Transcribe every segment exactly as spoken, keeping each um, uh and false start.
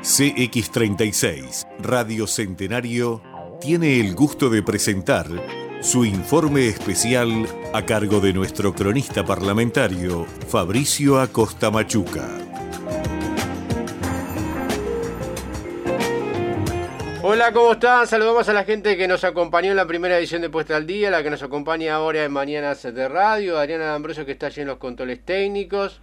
C X treinta y seis, Radio Centenario, tiene el gusto de presentar su informe especial a cargo de nuestro cronista parlamentario, Fabricio Acosta Machuca. Hola, ¿cómo están? Saludamos a la gente que nos acompañó en la primera edición de Puesta al Día, la que nos acompaña ahora en Mañanas de Radio, Adriana D'Ambrosio, que está allí en los controles técnicos.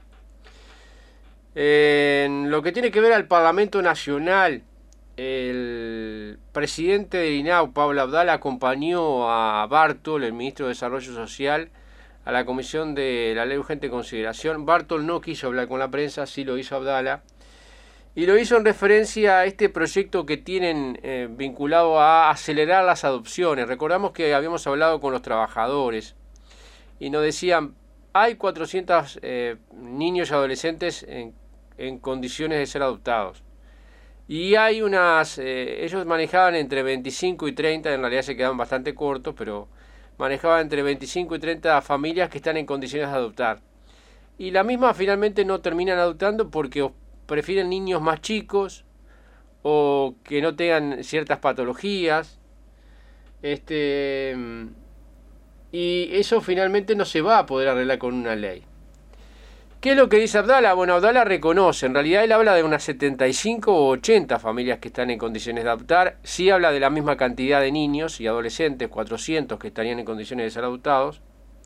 En lo que tiene que ver al Parlamento Nacional, el presidente del I N A U, Pablo Abdala, acompañó a Bartol, el ministro de Desarrollo Social, a la comisión de la Ley Urgente de Consideración. Bartol no quiso hablar con la prensa, sí lo hizo Abdala, y lo hizo en referencia a este proyecto que tienen eh, vinculado a acelerar las adopciones. Recordamos que habíamos hablado con los trabajadores y nos decían, hay cuatrocientos eh, niños y adolescentes en, en condiciones de ser adoptados. Y hay unas, eh, ellos manejaban entre veinticinco y treinta, en realidad se quedaban bastante cortos, pero manejaban entre veinticinco y treinta familias que están en condiciones de adoptar. Y la misma finalmente no terminan adoptando porque prefieren niños más chicos o que no tengan ciertas patologías. Este, y eso finalmente no se va a poder arreglar con una ley. ¿Qué es lo que dice Abdala? Bueno, Abdala reconoce, en realidad él habla de unas setenta y cinco o ochenta familias que están en condiciones de adoptar. Sí habla de la misma cantidad de niños y adolescentes, cuatrocientos que estarían en condiciones de ser adoptados.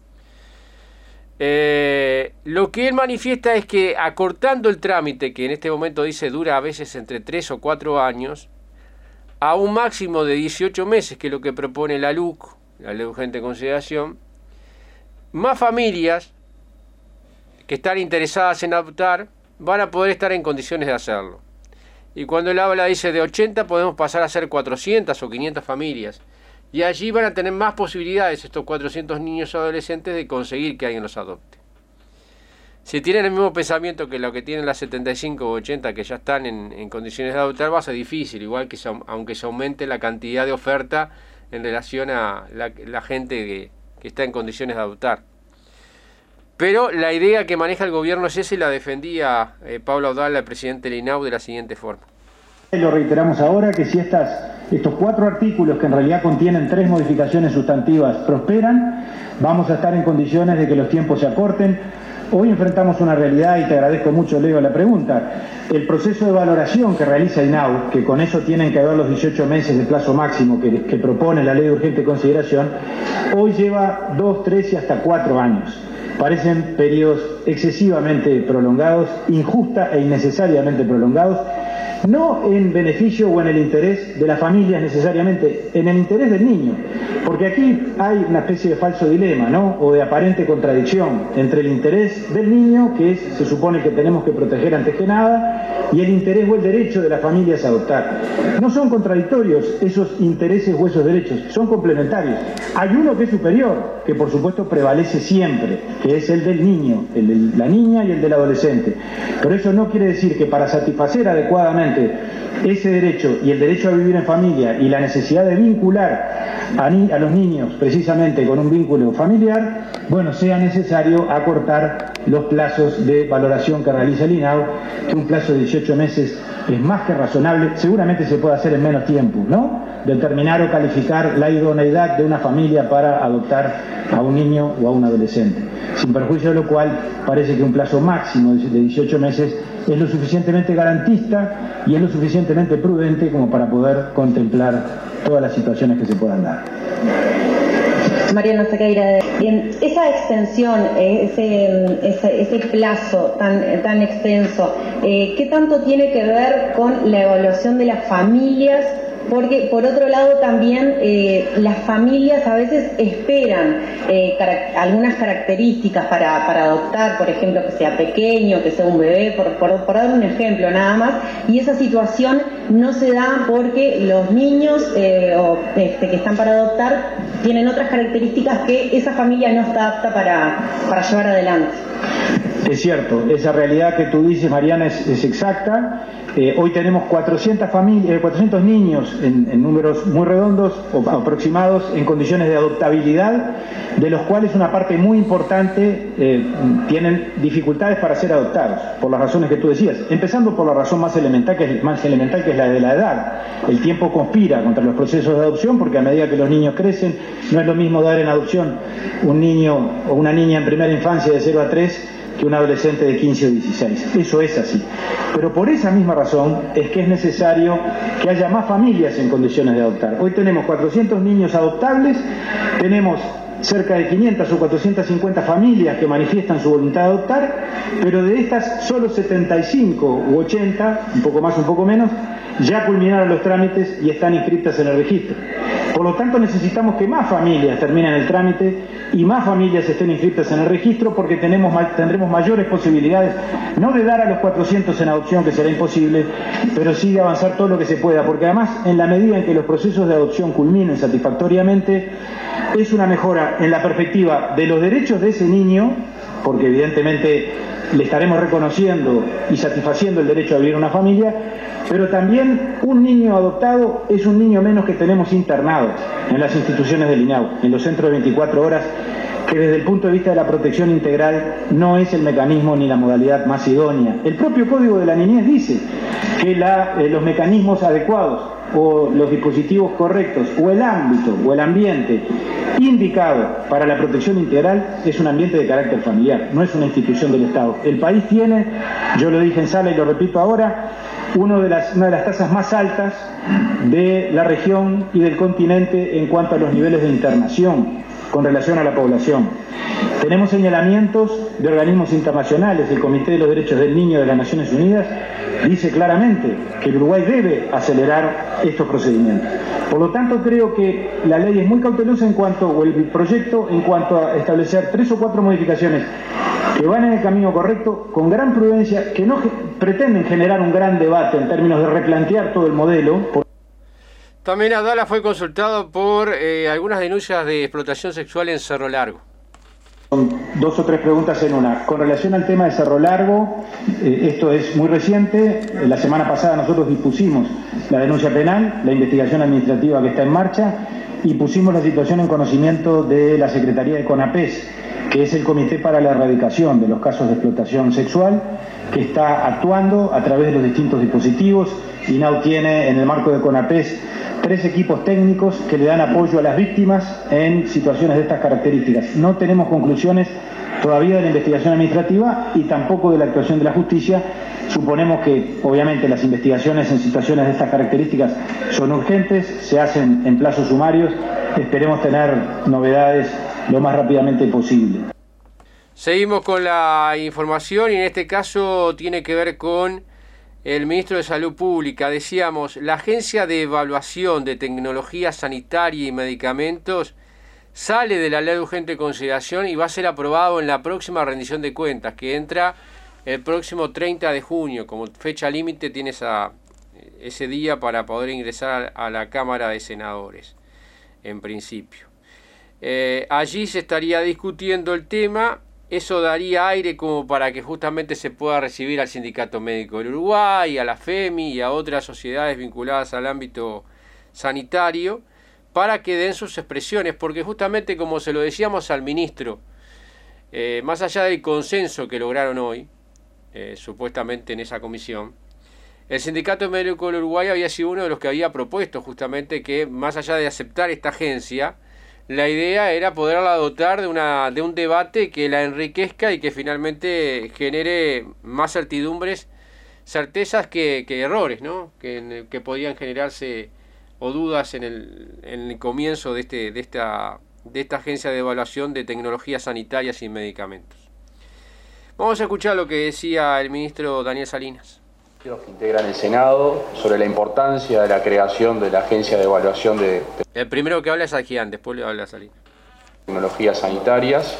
Eh, lo que él manifiesta es que acortando el trámite, que en este momento dice dura a veces entre tres o cuatro años, a un máximo de dieciocho meses, que es lo que propone la L U C, la Ley Urgente de Consideración, más familias que están interesadas en adoptar van a poder estar en condiciones de hacerlo. Y cuando él habla, dice de ochenta, podemos pasar a ser cuatrocientas o quinientas familias. Y allí van a tener más posibilidades estos cuatrocientos niños o adolescentes de conseguir que alguien los adopte. Si tienen el mismo pensamiento que lo que tienen las setenta y cinco o ochenta que ya están en, en condiciones de adoptar, va a ser difícil, igual que se, aunque se aumente la cantidad de oferta en relación a la, la gente que, que está en condiciones de adoptar. Pero la idea que maneja el gobierno es esa y la defendía eh, Pablo Abdala, el presidente del I N A U, de la siguiente forma. Lo reiteramos ahora que si estas, estos cuatro artículos, que en realidad contienen tres modificaciones sustantivas, prosperan, vamos a estar en condiciones de que los tiempos se acorten. Hoy enfrentamos una realidad, y te agradezco mucho, Leo, la pregunta. El proceso de valoración que realiza I N A U, que con eso tienen que ver los dieciocho meses de plazo máximo que, que propone la Ley de Urgente Consideración, hoy lleva dos, tres y hasta cuatro años. Parecen periodos excesivamente prolongados, injusta e innecesariamente prolongados, no en beneficio o en el interés de las familias necesariamente, en el interés del niño, porque aquí hay una especie de falso dilema, ¿no? O de aparente contradicción entre el interés del niño, que es, se supone que tenemos que proteger antes que nada, y el interés o el derecho de las familias a adoptar. No son contradictorios esos intereses o esos derechos, son complementarios. Hay uno que es superior, que por supuesto prevalece siempre, que es el del niño, el de la niña y el del adolescente. Pero eso no quiere decir que para satisfacer adecuadamente ese derecho y el derecho a vivir en familia y la necesidad de vincular a, ni a los niños precisamente con un vínculo familiar, bueno, sea necesario acortar los plazos de valoración que realiza el I N A U, que un plazo de dieciocho meses es más que razonable, seguramente se puede hacer en menos tiempo, ¿no? Determinar o calificar la idoneidad de una familia para adoptar a un niño o a un adolescente. Sin perjuicio de lo cual, parece que un plazo máximo de dieciocho meses es lo suficientemente garantista y es lo suficientemente prudente como para poder contemplar todas las situaciones que se puedan dar. Mariana Sequeira, bien, esa extensión, ese, ese, ese plazo tan, tan extenso, eh, ¿qué tanto tiene que ver con la evaluación de las familias? Porque por otro lado también eh, las familias a veces esperan eh, carac- algunas características para, para adoptar, por ejemplo que sea pequeño, que sea un bebé, por, por, por dar un ejemplo nada más, y esa situación no se da porque los niños eh, o, este, que están para adoptar tienen otras características que esa familia no está apta para, para llevar adelante. Es cierto, esa realidad que tú dices, Mariana, es, es exacta. Eh, hoy tenemos cuatrocientas familias, eh, cuatrocientos niños en, en números muy redondos o aproximados en condiciones de adoptabilidad, de los cuales una parte muy importante eh, tienen dificultades para ser adoptados, por las razones que tú decías, empezando por la razón más elemental, que es, más elemental, que es la de la edad. El tiempo conspira contra los procesos de adopción, porque a medida que los niños crecen, no es lo mismo dar en adopción un niño o una niña en primera infancia de cero a tres que un adolescente de quince o dieciséis. Eso es así. Pero por esa misma razón es que es necesario que haya más familias en condiciones de adoptar. Hoy tenemos cuatrocientos niños adoptables, tenemos cerca de quinientas o cuatrocientas cincuenta familias que manifiestan su voluntad de adoptar, pero de estas solo setenta y cinco u ochenta, un poco más, un poco menos, ya culminaron los trámites y están inscritas en el registro. Por lo tanto, necesitamos que más familias terminen el trámite y más familias estén inscritas en el registro, porque tenemos, tendremos mayores posibilidades, no de dar a los cuatrocientos en adopción, que será imposible, pero sí de avanzar todo lo que se pueda, porque además, en la medida en que los procesos de adopción culminen satisfactoriamente, es una mejora en la perspectiva de los derechos de ese niño, porque evidentemente le estaremos reconociendo y satisfaciendo el derecho a vivir en una familia, pero también un niño adoptado es un niño menos que tenemos internado en las instituciones del INAU, en los centros de veinticuatro horas, que desde el punto de vista de la protección integral no es el mecanismo ni la modalidad más idónea. El propio Código de la Niñez dice que la, eh, los mecanismos adecuados o los dispositivos correctos o el ámbito o el ambiente indicado para la protección integral es un ambiente de carácter familiar, no es una institución del Estado. El país tiene, yo lo dije en sala y lo repito ahora, uno de las, una de las tasas más altas de la región y del continente en cuanto a los niveles de internación con relación a la población. Tenemos señalamientos de organismos internacionales. El Comité de los Derechos del Niño de las Naciones Unidas dice claramente que el Uruguay debe acelerar estos procedimientos. Por lo tanto, creo que la ley es muy cautelosa en cuanto, o el proyecto, en cuanto a establecer tres o cuatro modificaciones que van en el camino correcto, con gran prudencia, que no pretenden generar un gran debate en términos de replantear todo el modelo. También Abdala fue consultado por eh, algunas denuncias de explotación sexual en Cerro Largo. Son dos o tres preguntas en una. Con relación al tema de Cerro Largo, eh, esto es muy reciente. La semana pasada nosotros dispusimos la denuncia penal, la investigación administrativa que está en marcha, y pusimos la situación en conocimiento de la Secretaría de CONAPES, que es el Comité para la Erradicación de los Casos de Explotación Sexual, que está actuando a través de los distintos dispositivos. INAU tiene, en el marco de CONAPES, tres equipos técnicos que le dan apoyo a las víctimas en situaciones de estas características. No tenemos conclusiones todavía de la investigación administrativa y tampoco de la actuación de la justicia. Suponemos que, obviamente, las investigaciones en situaciones de estas características son urgentes, se hacen en plazos sumarios. Esperemos tener novedades lo más rápidamente posible. Seguimos con la información y en este caso tiene que ver con el ministro de Salud Pública. Decíamos, la Agencia de Evaluación de Tecnología Sanitaria y Medicamentos sale de la Ley de Urgente Consideración y va a ser aprobado en la próxima rendición de cuentas, que entra el próximo treinta de junio. Como fecha límite tiene esa, ese día para poder ingresar a la Cámara de Senadores, en principio. Eh, allí se estaría discutiendo el tema. Eso daría aire como para que justamente se pueda recibir al Sindicato Médico del Uruguay, a la FEMI y a otras sociedades vinculadas al ámbito sanitario, para que den sus expresiones, porque justamente como se lo decíamos al ministro, eh, más allá del consenso que lograron hoy, eh, supuestamente en esa comisión, el Sindicato Médico del Uruguay había sido uno de los que había propuesto justamente que, más allá de aceptar esta agencia, la idea era poderla dotar de, una, de un debate que la enriquezca y que finalmente genere más certidumbres, certezas que, que errores, ¿no? Que, que podían generarse o dudas en el, en el comienzo de, este, de, esta, de esta agencia de evaluación de tecnologías sanitarias y medicamentos. Vamos a escuchar lo que decía el ministro Daniel Salinas. Que integran el Senado sobre la importancia de la creación de la Agencia de Evaluación de El primero que habla es Adjian, después le habla a Salinas. Tecnologías sanitarias.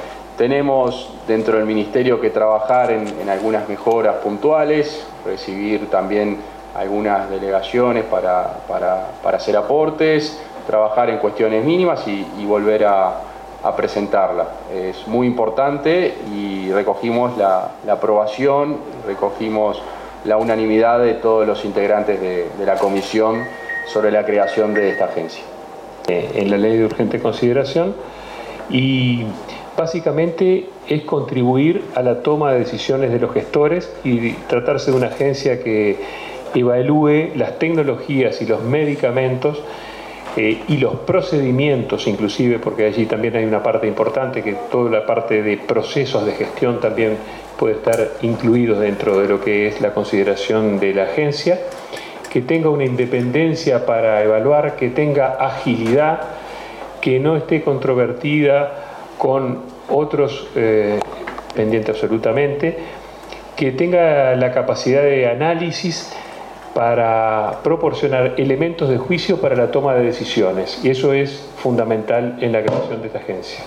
Tenemos dentro del Ministerio que trabajar en, en algunas mejoras puntuales, recibir también algunas delegaciones para, para, para hacer aportes, trabajar en cuestiones mínimas y, y volver a, a presentarla. Es muy importante y recogimos la, la aprobación, recogimos la unanimidad de todos los integrantes de, de la comisión sobre la creación de esta agencia. En la ley de urgente consideración, y básicamente es contribuir a la toma de decisiones de los gestores y tratarse de una agencia que evalúe las tecnologías y los medicamentos eh, y los procedimientos inclusive, porque allí también hay una parte importante, que toda la parte de procesos de gestión también puede estar incluido dentro de lo que es la consideración de la agencia, que tenga una independencia para evaluar, que tenga agilidad, que no esté controvertida con otros eh, pendientes absolutamente, que tenga la capacidad de análisis para proporcionar elementos de juicio para la toma de decisiones, y eso es fundamental en la creación de esta agencia.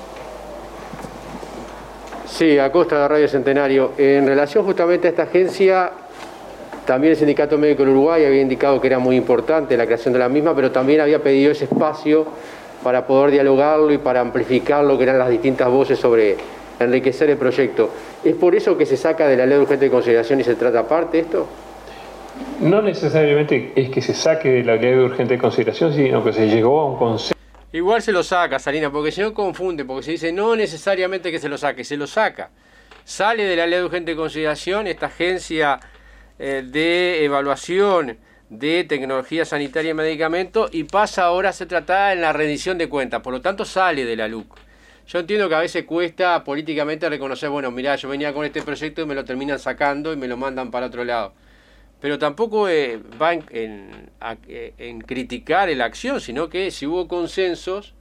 Sí, Acosta de Radio Centenario. En relación justamente a esta agencia, también el Sindicato Médico del Uruguay había indicado que era muy importante la creación de la misma, pero también había pedido ese espacio para poder dialogarlo y para amplificar lo que eran las distintas voces sobre enriquecer el proyecto. ¿Es por eso que se saca de la ley de urgente consideración y se trata aparte esto? No necesariamente es que se saque de la ley de urgente consideración, sino que se llegó a un consenso. Igual se lo saca, Salina, porque si no confunde, porque se dice no necesariamente que se lo saque, se lo saca. Sale de la ley de urgente consideración esta agencia eh, de evaluación de tecnología sanitaria y medicamentos y pasa ahora a ser tratada en la rendición de cuentas, por lo tanto sale de la L U C. Yo entiendo que a veces cuesta políticamente reconocer, bueno, mirá, yo venía con este proyecto y me lo terminan sacando y me lo mandan para otro lado. Pero tampoco eh, va en, en, a, en criticar la acción, sino que si hubo consensos,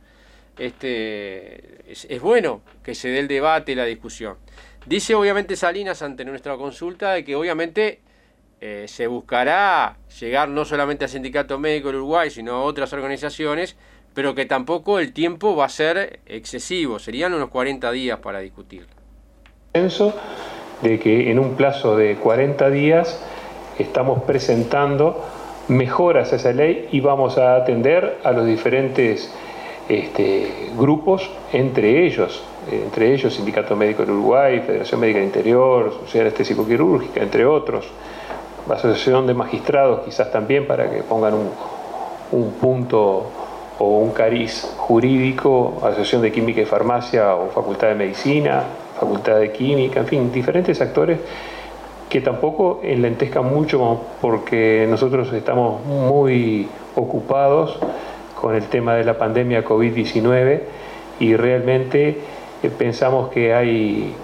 este, es, es bueno que se dé el debate y la discusión. Dice obviamente Salinas ante nuestra consulta de que obviamente eh, se buscará llegar no solamente al Sindicato Médico del Uruguay, sino a otras organizaciones, pero que tampoco el tiempo va a ser excesivo, serían unos cuarenta días para discutirlo. Consenso de que en un plazo de cuarenta días estamos presentando mejoras a esa ley y vamos a atender a los diferentes este, grupos, entre ellos, entre ellos Sindicato Médico del Uruguay, Federación Médica del Interior, Sociedad Anestésico-Quirúrgica, entre otros, la Asociación de Magistrados quizás también, para que pongan un, un punto o un cariz jurídico, Asociación de Química y Farmacia o Facultad de Medicina, Facultad de Química, en fin, diferentes actores que tampoco enlentezcan mucho, porque nosotros estamos muy ocupados con el tema de la pandemia COVID diecinueve y realmente pensamos que hay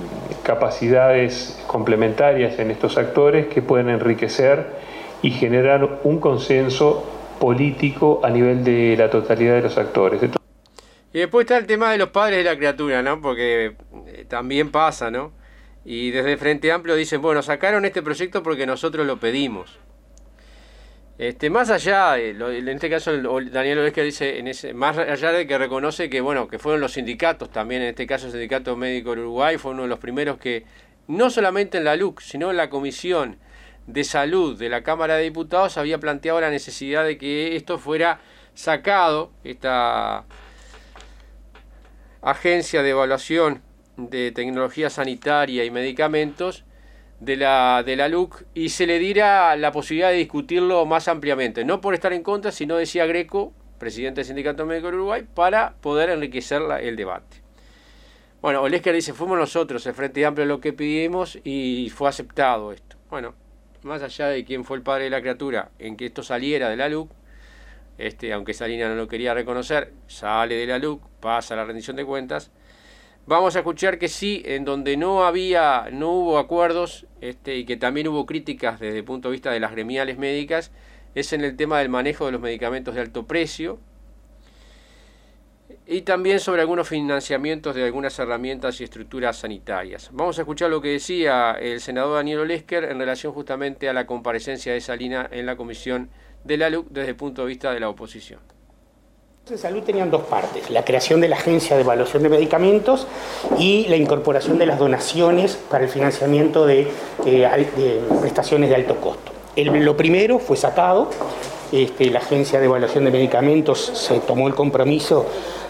capacidades complementarias en estos actores que pueden enriquecer y generar un consenso político a nivel de la totalidad de los actores. Entonces, y después está el tema de los padres de la criatura, ¿no? Porque también pasa, ¿no? Y desde Frente Amplio dicen, bueno, sacaron este proyecto porque nosotros lo pedimos. Este, más allá, de, lo, en este caso Daniel Olesca dice, en ese, más allá de que reconoce que, bueno, que fueron los sindicatos también, en este caso el Sindicato Médico del Uruguay fue uno de los primeros que, no solamente en la L U C, sino en la Comisión de Salud de la Cámara de Diputados, había planteado la necesidad de que esto fuera sacado, esta agencia de evaluación de tecnología sanitaria y medicamentos de la, de la L U C, y se le diera la posibilidad de discutirlo más ampliamente, no por estar en contra, sino, decía Greco, presidente del Sindicato Médico del Uruguay, para poder enriquecer la, el debate. Bueno, Olesker dice, fuimos nosotros, el Frente Amplio, lo que pedimos y fue aceptado esto. Bueno, más allá de quién fue el padre de la criatura, en que esto saliera de la L U C, este, aunque Salinas no lo quería reconocer, sale de la L U C, pasa a la rendición de cuentas. Vamos a escuchar que sí, en donde no había, no hubo acuerdos, este, y que también hubo críticas desde el punto de vista de las gremiales médicas, es en el tema del manejo de los medicamentos de alto precio y también sobre algunos financiamientos de algunas herramientas y estructuras sanitarias. Vamos a escuchar lo que decía el senador Daniel Olesker en relación justamente a la comparecencia de Salinas en la comisión de la L U C desde el punto de vista de la oposición. De salud tenían dos partes, la creación de la Agencia de Evaluación de Medicamentos y la incorporación de las donaciones para el financiamiento de, eh, de prestaciones de alto costo. El, lo primero fue sacado, este, la Agencia de Evaluación de Medicamentos se tomó el compromiso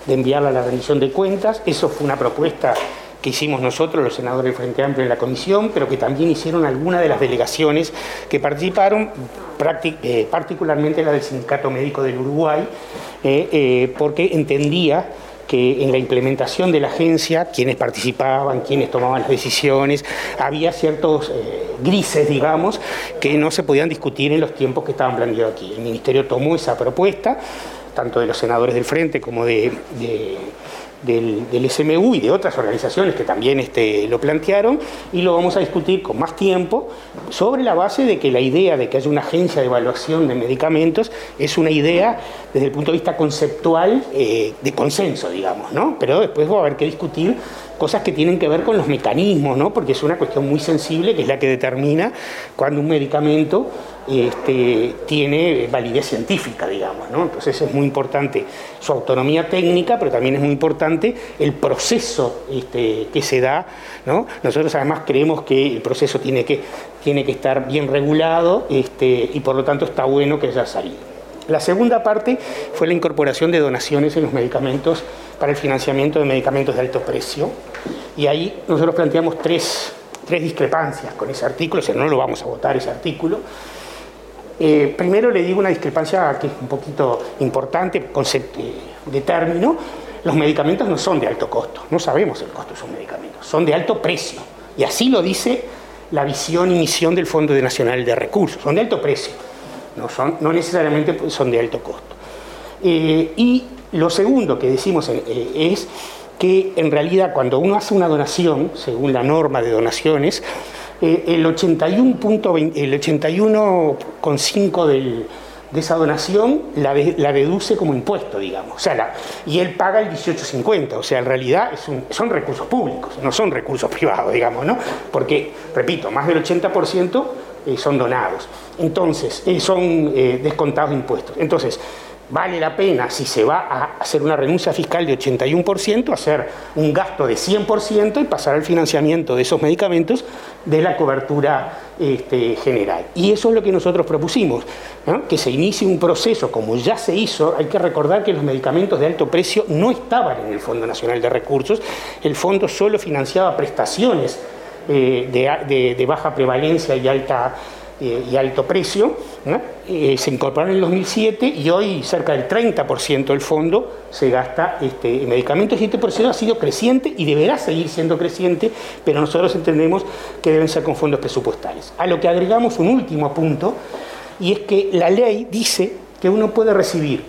de enviarla a la rendición de cuentas. Eso fue una propuesta que hicimos nosotros, los senadores del Frente Amplio, en la comisión, pero que también hicieron algunas de las delegaciones que participaron, eh, particularmente la del Sindicato Médico del Uruguay, eh, eh, porque entendía que en la implementación de la agencia, quienes participaban, quienes tomaban las decisiones, había ciertos eh, grises, digamos, que no se podían discutir en los tiempos que estaban planteados aquí. El Ministerio tomó esa propuesta, tanto de los senadores del Frente como de... de Del, del S M U y de otras organizaciones que también este, lo plantearon, y lo vamos a discutir con más tiempo sobre la base de que la idea de que haya una agencia de evaluación de medicamentos es una idea desde el punto de vista conceptual eh, de consenso, digamos, ¿no? Pero después va a haber que discutir cosas que tienen que ver con los mecanismos, ¿no? Porque es una cuestión muy sensible que es la que determina cuando un medicamento este, tiene validez científica, digamos, ¿no? Entonces es muy importante su autonomía técnica, pero también es muy importante el proceso este, que se da, ¿no? Nosotros además creemos que el proceso tiene que, tiene que estar bien regulado este, y por lo tanto está bueno que haya salido. La segunda parte fue la incorporación de donaciones en los medicamentos para el financiamiento de medicamentos de alto precio, y ahí nosotros planteamos tres, tres discrepancias con ese artículo, o sea, no lo vamos a votar ese artículo. Eh, primero le digo una discrepancia que es un poquito importante, concepto de término. Los medicamentos no son de alto costo, no sabemos el costo de esos medicamentos, son de alto precio, y así lo dice la visión y misión del Fondo Nacional de Recursos, son de alto precio, no, son, no necesariamente son de alto costo. Eh, y lo segundo que decimos eh, es que en realidad cuando uno hace una donación, según la norma de donaciones, eh, el ochenta y uno coma cinco del de esa donación la, de, la deduce como impuesto, digamos, o sea, la, y él paga el dieciocho cincuenta, o sea, en realidad es un, son recursos públicos, no son recursos privados, digamos, ¿no? Porque, repito, más del ochenta por ciento eh, son donados, entonces, eh, son eh, descontados de impuestos. Entonces, vale la pena, si se va a hacer una renuncia fiscal de ochenta y uno por ciento, hacer un gasto de cien por ciento y pasar al financiamiento de esos medicamentos de la cobertura este, general. Y eso es lo que nosotros propusimos, ¿no? Que se inicie un proceso como ya se hizo. Hay que recordar que los medicamentos de alto precio no estaban en el Fondo Nacional de Recursos, el fondo solo financiaba prestaciones eh, de, de, de baja prevalencia y alta y alto precio, ¿no? Eh, se incorporaron en el dos mil siete y hoy cerca del treinta por ciento del fondo se gasta este, en medicamentos, y este proceso ha sido creciente y deberá seguir siendo creciente, pero nosotros entendemos que deben ser con fondos presupuestales. A lo que agregamos un último punto, y es que la ley dice que uno puede recibir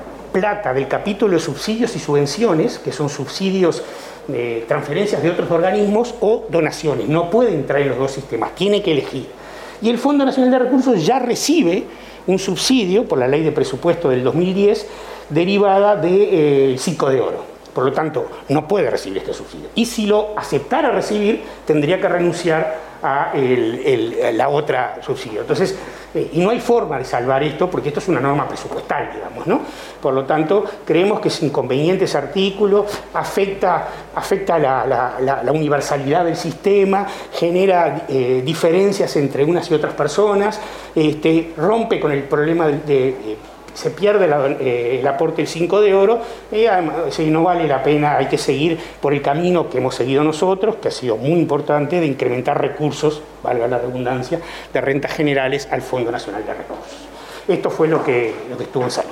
plata del capítulo de subsidios y subvenciones, que son subsidios, eh, transferencias de otros organismos, o donaciones. No puede entrar en los dos sistemas, tiene que elegir. Y el Fondo Nacional de Recursos ya recibe un subsidio por la Ley de Presupuesto del dos mil diez derivada del eh, Cinco de Oro. Por lo tanto, no puede recibir este subsidio. Y si lo aceptara recibir, tendría que renunciar a el, el, la otra subsidio. Entonces, eh, y no hay forma de salvar esto porque esto es una norma presupuestal, digamos, ¿no? Por lo tanto, creemos que es inconveniente ese artículo, afecta, afecta la, la, la, la universalidad del sistema, genera eh, diferencias entre unas y otras personas, este, rompe con el problema de... de, de se pierde la, eh, el aporte del Cinco de Oro, y además, si no vale la pena, hay que seguir por el camino que hemos seguido nosotros, que ha sido muy importante, de incrementar recursos, valga la redundancia, de rentas generales al Fondo Nacional de Recursos. Esto fue lo que, lo que estuvo en salud.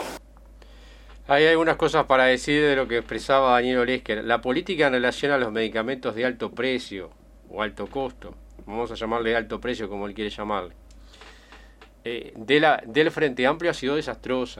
Hay algunas cosas para decir de lo que expresaba Daniel Olesker. La política en relación a los medicamentos de alto precio o alto costo, vamos a llamarle alto precio como él quiere llamarle, De la, del Frente Amplio ha sido desastrosa.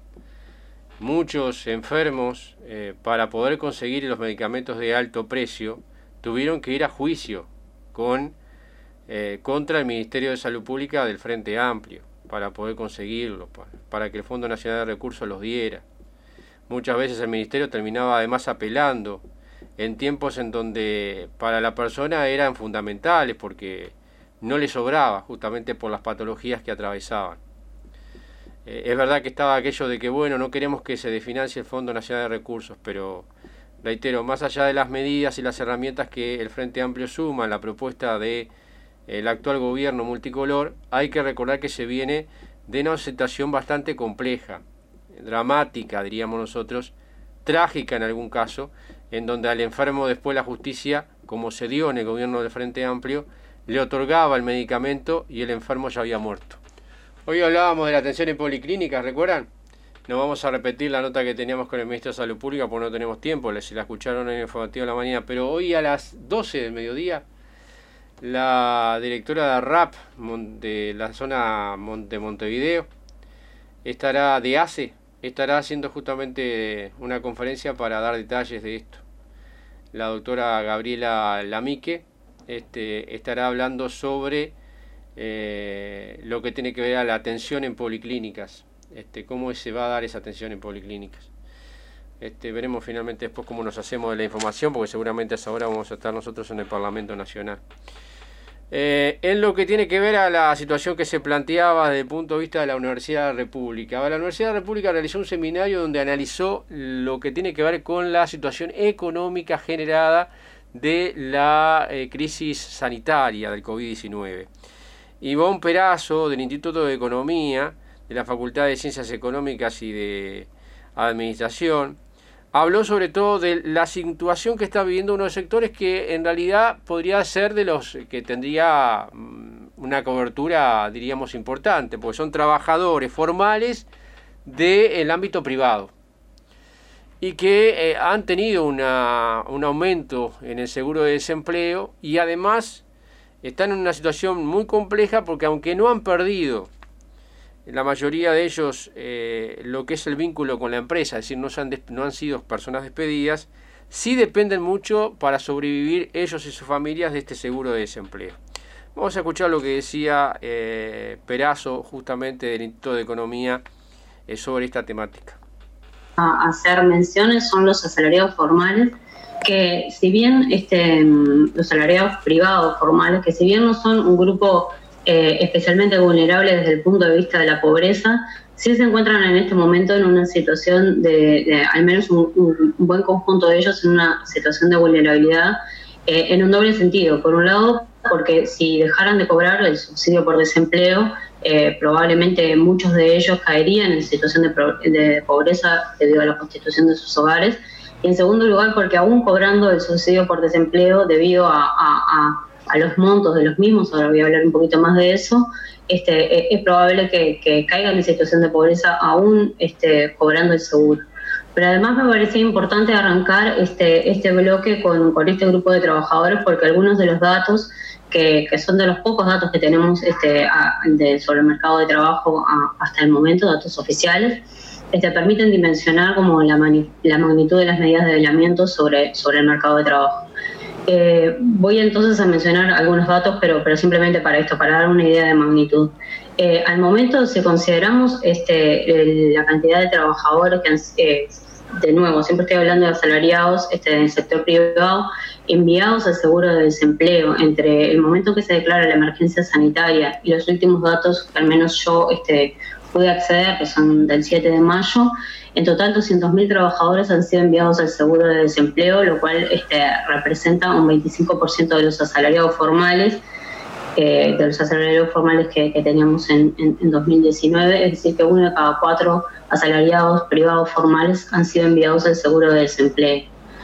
Muchos enfermos, eh, para poder conseguir los medicamentos de alto precio, tuvieron que ir a juicio con, eh, contra el Ministerio de Salud Pública del Frente Amplio para poder conseguirlos, para, para que el Fondo Nacional de Recursos los diera. Muchas veces el Ministerio terminaba además apelando en tiempos en donde para la persona eran fundamentales porque no le sobraba, justamente por las patologías que atravesaban. Eh, es verdad que estaba aquello de que, bueno, no queremos que se desfinancie el Fondo Nacional de Recursos, pero, reitero, más allá de las medidas y las herramientas que el Frente Amplio suma en la propuesta del de actual gobierno multicolor, hay que recordar que se viene de una situación bastante compleja, dramática, diríamos nosotros, trágica en algún caso, en donde al enfermo después la justicia, como se dio en el gobierno del Frente Amplio, le otorgaba el medicamento y el enfermo ya había muerto. Hoy hablábamos de la atención en policlínicas, ¿recuerdan? No vamos a repetir la nota que teníamos con el ministro de Salud Pública porque no tenemos tiempo, si la escucharon en el informativo de la mañana, pero hoy a las doce del mediodía, la directora de R A P de la zona de Montevideo estará, de A C E, estará haciendo justamente una conferencia para dar detalles de esto. La doctora Gabriela Lamique este, estará hablando sobre eh, lo que tiene que ver a la atención en policlínicas. Este, cómo se va a dar esa atención en policlínicas. Este, veremos finalmente después cómo nos hacemos de la información, porque seguramente a esa hora vamos a estar nosotros en el Parlamento Nacional. Eh, en lo que tiene que ver a la situación que se planteaba desde el punto de vista de la Universidad de la República. La Universidad de la República realizó un seminario donde analizó lo que tiene que ver con la situación económica generada de la eh, crisis sanitaria del COVID diecinueve. Ivonne Perazo, del Instituto de Economía, de la Facultad de Ciencias Económicas y de Administración, habló sobre todo de la situación que está viviendo unos sectores que en realidad podría ser de los que tendría una cobertura, diríamos, importante, porque son trabajadores formales del ámbito privado y que eh, han tenido una, un aumento en el seguro de desempleo y además están en una situación muy compleja porque aunque no han perdido la mayoría de ellos eh, lo que es el vínculo con la empresa, es decir, no, se han no han sido personas despedidas, sí dependen mucho para sobrevivir ellos y sus familias de este seguro de desempleo. Vamos a escuchar lo que decía eh, Perazo, justamente del Instituto de Economía, eh, sobre esta temática. A hacer menciones son los asalariados formales, que si bien este, los asalariados privados formales, que si bien no son un grupo Eh, especialmente vulnerables desde el punto de vista de la pobreza, sí se encuentran en este momento en una situación de, de al menos un, un buen conjunto de ellos en una situación de vulnerabilidad eh, en un doble sentido. Por un lado, porque si dejaran de cobrar el subsidio por desempleo, eh, probablemente muchos de ellos caerían en situación de, pro, de pobreza debido a la constitución de sus hogares. Y en segundo lugar, porque aún cobrando el subsidio por desempleo debido a, a, a a los montos de los mismos, ahora voy a hablar un poquito más de eso, este, es probable que, que caigan en situación de pobreza aún este, cobrando el seguro. Pero además me parecía importante arrancar este, este bloque con, con este grupo de trabajadores porque algunos de los datos, que, que son de los pocos datos que tenemos este, a, de, sobre el mercado de trabajo a, hasta el momento, datos oficiales, este, permiten dimensionar como la, mani, la magnitud de las medidas de aislamiento sobre, sobre el mercado de trabajo. Eh, voy entonces a mencionar algunos datos, pero, pero simplemente para esto, para dar una idea de magnitud. Eh, al momento, si consideramos este, el, la cantidad de trabajadores que han, eh, de nuevo, siempre estoy hablando de asalariados este, en el sector privado, enviados al seguro de desempleo entre el momento que se declara la emergencia sanitaria y los últimos datos que al menos yo este, pude acceder, que son del siete de mayo, en total doscientos mil trabajadores han sido enviados al seguro de desempleo, lo cual este, representa un veinticinco por ciento de los asalariados formales, eh, de los asalariados formales que, que teníamos en, en, en dos mil diecinueve, es decir, que uno de cada cuatro asalariados privados formales han sido enviados al seguro de desempleo.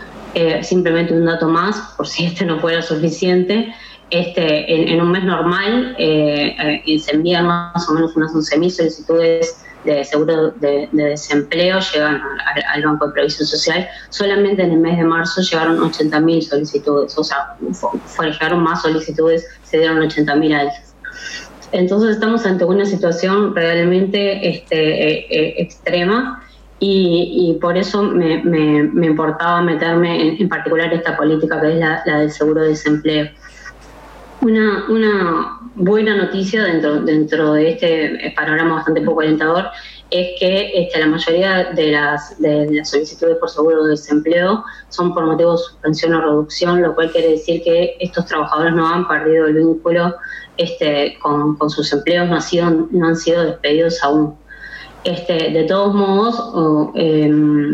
Eh, simplemente un dato más, por si este no fuera suficiente, este, en, en un mes normal eh, eh, se envían más o menos unas once mil solicitudes de seguro de, de desempleo, llegan al, al Banco de Previsión Social. Solamente en el mes de marzo llegaron ochenta mil solicitudes, o sea, fue, llegaron más solicitudes, se dieron ochenta mil altas. Entonces estamos ante una situación realmente este, eh, eh, extrema y, y por eso me, me, me importaba meterme en, en particular esta política que es la, la del seguro de desempleo. Una, una buena noticia dentro, dentro de este panorama bastante poco alentador es que este, la mayoría de las, de las solicitudes por seguro de desempleo son por motivo de suspensión o reducción, lo cual quiere decir que estos trabajadores no han perdido el vínculo este, con, con sus empleos, no, ha sido, no han sido despedidos aún. Este, de todos modos, oh, eh,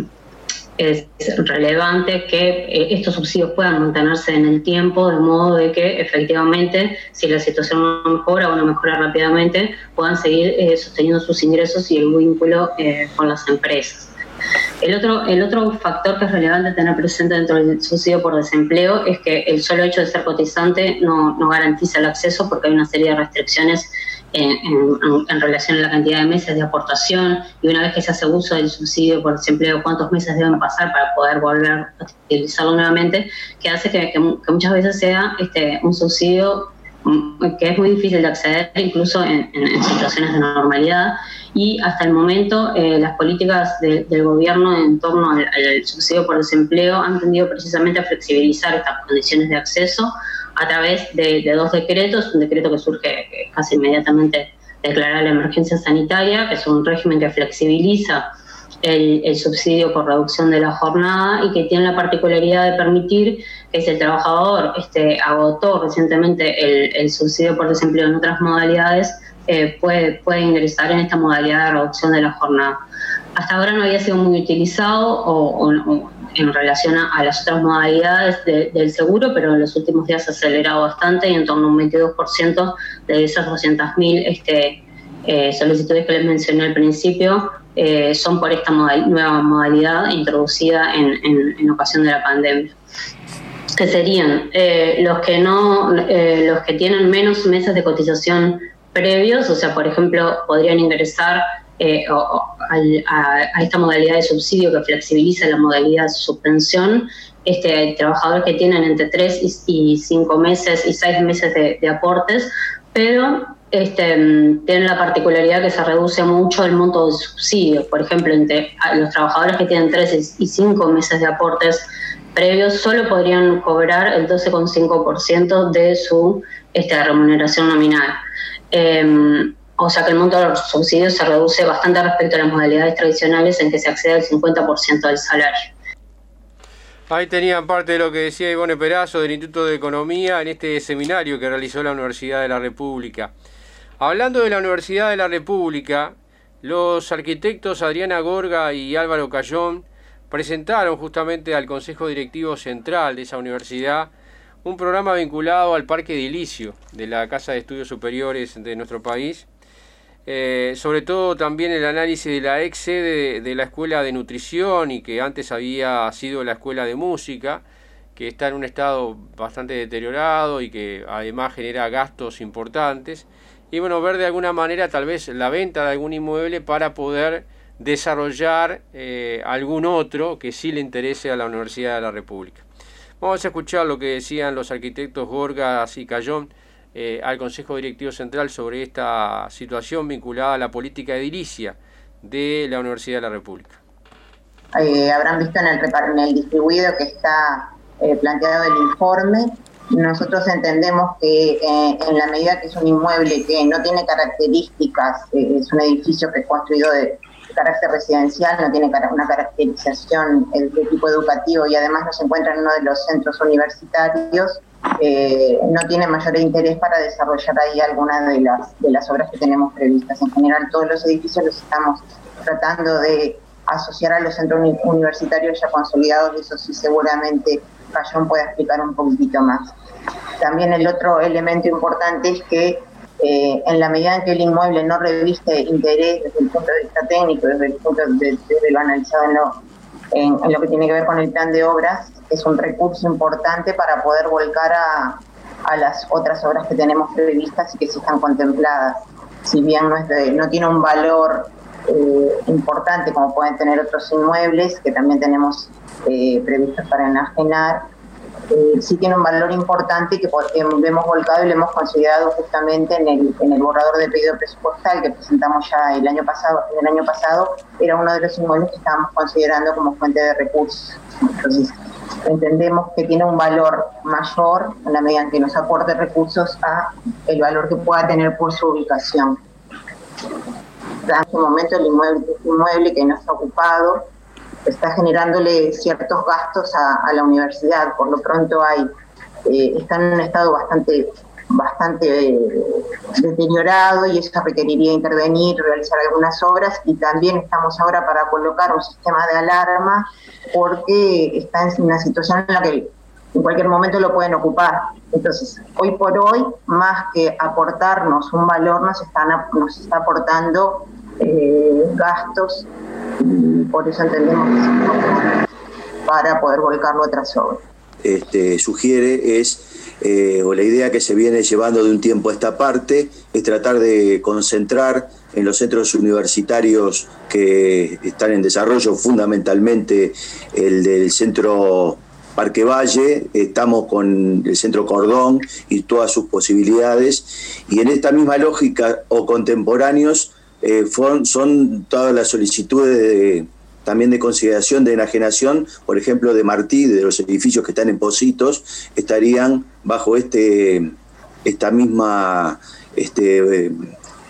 es relevante que eh, estos subsidios puedan mantenerse en el tiempo, de modo de que efectivamente, si la situación no mejora o no mejora rápidamente, puedan seguir eh, sosteniendo sus ingresos y el vínculo eh, con las empresas. El otro, el otro factor que es relevante tener presente dentro del subsidio por desempleo es que el solo hecho de ser cotizante no, no garantiza el acceso, porque hay una serie de restricciones en, en, en relación a la cantidad de meses de aportación, y una vez que se hace uso del subsidio por desempleo, cuántos meses deben pasar para poder volver a utilizarlo nuevamente, que hace que, que, que muchas veces sea este, un subsidio que es muy difícil de acceder, incluso en, en, en situaciones de normalidad. Y hasta el momento eh, las políticas de, del gobierno en torno al, al subsidio por desempleo han tendido precisamente a flexibilizar estas condiciones de acceso a través de, de dos decretos, un decreto que surge casi inmediatamente de declarar la emergencia sanitaria, que es un régimen que flexibiliza el, el subsidio por reducción de la jornada y que tiene la particularidad de permitir que si el trabajador este, agotó recientemente el, el subsidio por desempleo en otras modalidades, eh, puede, puede ingresar en esta modalidad de reducción de la jornada. Hasta ahora no había sido muy utilizado o, o, o en relación a, a las otras modalidades de, del seguro, pero en los últimos días se ha acelerado bastante y en torno a un veintidós por ciento de esas doscientas mil este, eh, solicitudes que les mencioné al principio eh, son por esta modal, nueva modalidad introducida en, en, en ocasión de la pandemia. Que serían eh, los que no, eh, los que tienen menos meses de cotización previos, o sea, por ejemplo, podrían ingresar eh, o, o, a, a esta modalidad de subsidio que flexibiliza la modalidad de suspensión, este, trabajadores que tienen entre tres y cinco meses y seis meses de, de aportes, pero este, tienen la particularidad que se reduce mucho el monto de subsidio. Por ejemplo, entre los trabajadores que tienen tres y cinco meses de aportes previos solo podrían cobrar el doce coma cinco por ciento de su este, remuneración nominal. Eh, o sea que el monto de los subsidios se reduce bastante respecto a las modalidades tradicionales en que se accede al cincuenta por ciento del salario. Ahí tenían parte de lo que decía Ivonne Perazo del Instituto de Economía en este seminario que realizó la Universidad de la República. Hablando de la Universidad de la República, los arquitectos Adriana Gorga y Álvaro Cayón presentaron justamente al Consejo Directivo Central de esa universidad un programa vinculado al Parque Edilicio de la Casa de Estudios Superiores de nuestro país, eh, sobre todo también el análisis de la ex sede de la Escuela de Nutrición y que antes había sido la Escuela de Música, que está en un estado bastante deteriorado y que además genera gastos importantes, y bueno, ver de alguna manera tal vez la venta de algún inmueble para poder desarrollar eh, algún otro que sí le interese a la Universidad de la República. Vamos a escuchar lo que decían los arquitectos Gorgas y Cayón eh, al Consejo Directivo Central sobre esta situación vinculada a la política edilicia de la Universidad de la República. Eh, habrán visto en el, en el distribuido que está eh, planteado el informe. Nosotros entendemos que eh, en la medida que es un inmueble que no tiene características, eh, es un edificio que es construido de carácter residencial, no tiene una caracterización de tipo educativo y además no se encuentra en uno de los centros universitarios, eh, no tiene mayor interés para desarrollar ahí alguna de las, de las obras que tenemos previstas. En general todos los edificios los estamos tratando de asociar a los centros universitarios ya consolidados, y eso sí seguramente Cayón puede explicar un poquitito más. También el otro elemento importante es que Eh, en la medida en que el inmueble no reviste interés desde el punto de vista técnico, desde el punto de, desde lo analizado en lo, en, en lo que tiene que ver con el plan de obras, es un recurso importante para poder volcar a, a las otras obras que tenemos previstas y que sí están contempladas. Si bien no, es de, no tiene un valor eh, importante como pueden tener otros inmuebles que también tenemos eh, previstos para enajenar, Eh, sí tiene un valor importante que eh, lo hemos volcado y lo hemos considerado justamente en el, en el borrador de pedido presupuestal que presentamos ya el año pasado. El año pasado era uno de los inmuebles que estábamos considerando como fuente de recursos. Entonces, entendemos que tiene un valor mayor en la medida en que nos aporte recursos a el valor que pueda tener por su ubicación. En este momento el inmueble, el inmueble que no está ocupado está generándole ciertos gastos a, a la universidad. Por lo pronto hay eh, está en un estado bastante bastante eh, deteriorado y eso requeriría intervenir, realizar algunas obras, y también estamos ahora para colocar un sistema de alarma porque está en una situación en la que en cualquier momento lo pueden ocupar. Entonces, hoy por hoy, más que aportarnos un valor, nos, están, nos está aportando eh, gastos por eso entendemos que es importante para poder volcarlo a otras obras. Este, sugiere es, eh, o la idea que se viene llevando de un tiempo a esta parte, es tratar de concentrar en los centros universitarios que están en desarrollo, fundamentalmente el del centro Parque Valle, estamos con el centro Cordón y todas sus posibilidades, y en esta misma lógica o contemporáneos eh, son, son todas las solicitudes de, también de consideración de enajenación, por ejemplo de Martí, de los edificios que están en Pocitos, estarían bajo este esta misma este, eh,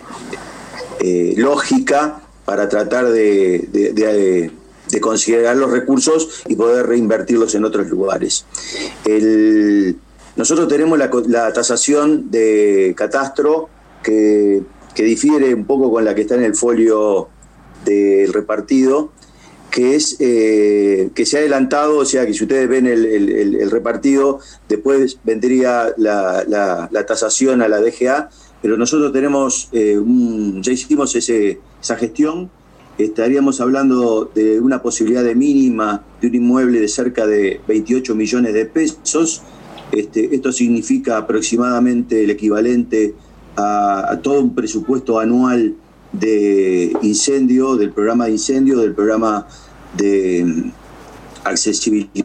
eh, lógica para tratar de, de, de, de considerar los recursos y poder reinvertirlos en otros lugares. El, nosotros tenemos la, la tasación de catastro que, que difiere un poco con la que está en el folio del repartido, que es eh, que se ha adelantado, o sea que si ustedes ven el, el, el repartido, después vendría la, la, la tasación a la D G A, pero nosotros tenemos, eh, un, ya hicimos ese, esa gestión, estaríamos hablando de una posibilidad de mínima de un inmueble de cerca de veintiocho millones de pesos. Este, esto significa aproximadamente el equivalente a, a todo un presupuesto anual de incendio, del programa de incendio, del programa de accesibilidad.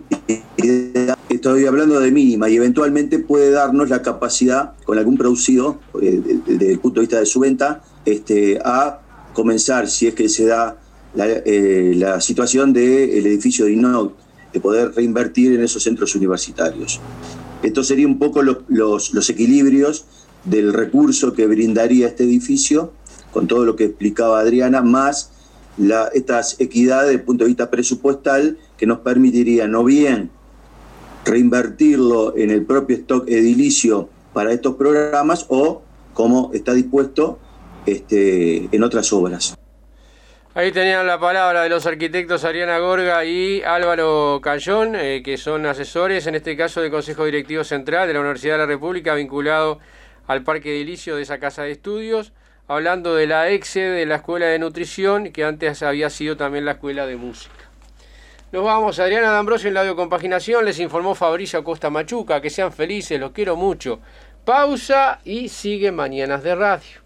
Estoy hablando de mínima y eventualmente puede darnos la capacidad, con algún producido, eh, desde el punto de vista de su venta, este, a comenzar, si es que se da la, eh, la situación del edificio de I N O C, de poder reinvertir en esos centros universitarios. Esto sería un poco los, los, los equilibrios del recurso que brindaría este edificio, con todo lo que explicaba Adriana, más la, estas equidades desde el punto de vista presupuestal que nos permitirían o bien reinvertirlo en el propio stock edilicio para estos programas o, como está dispuesto, este, en otras obras. Ahí tenían la palabra de los arquitectos Adriana Gorga y Álvaro Cayón, eh, que son asesores, en este caso del Consejo Directivo Central de la Universidad de la República, vinculado al parque edilicio de esa casa de estudios, hablando de la EXE, de la Escuela de Nutrición, que antes había sido también la Escuela de Música. Nos vamos, Adriana D'Ambrosio en la audiocompaginación, les informó Fabricio Acosta Machuca, que sean felices, los quiero mucho. Pausa y sigue Mañanas de Radio.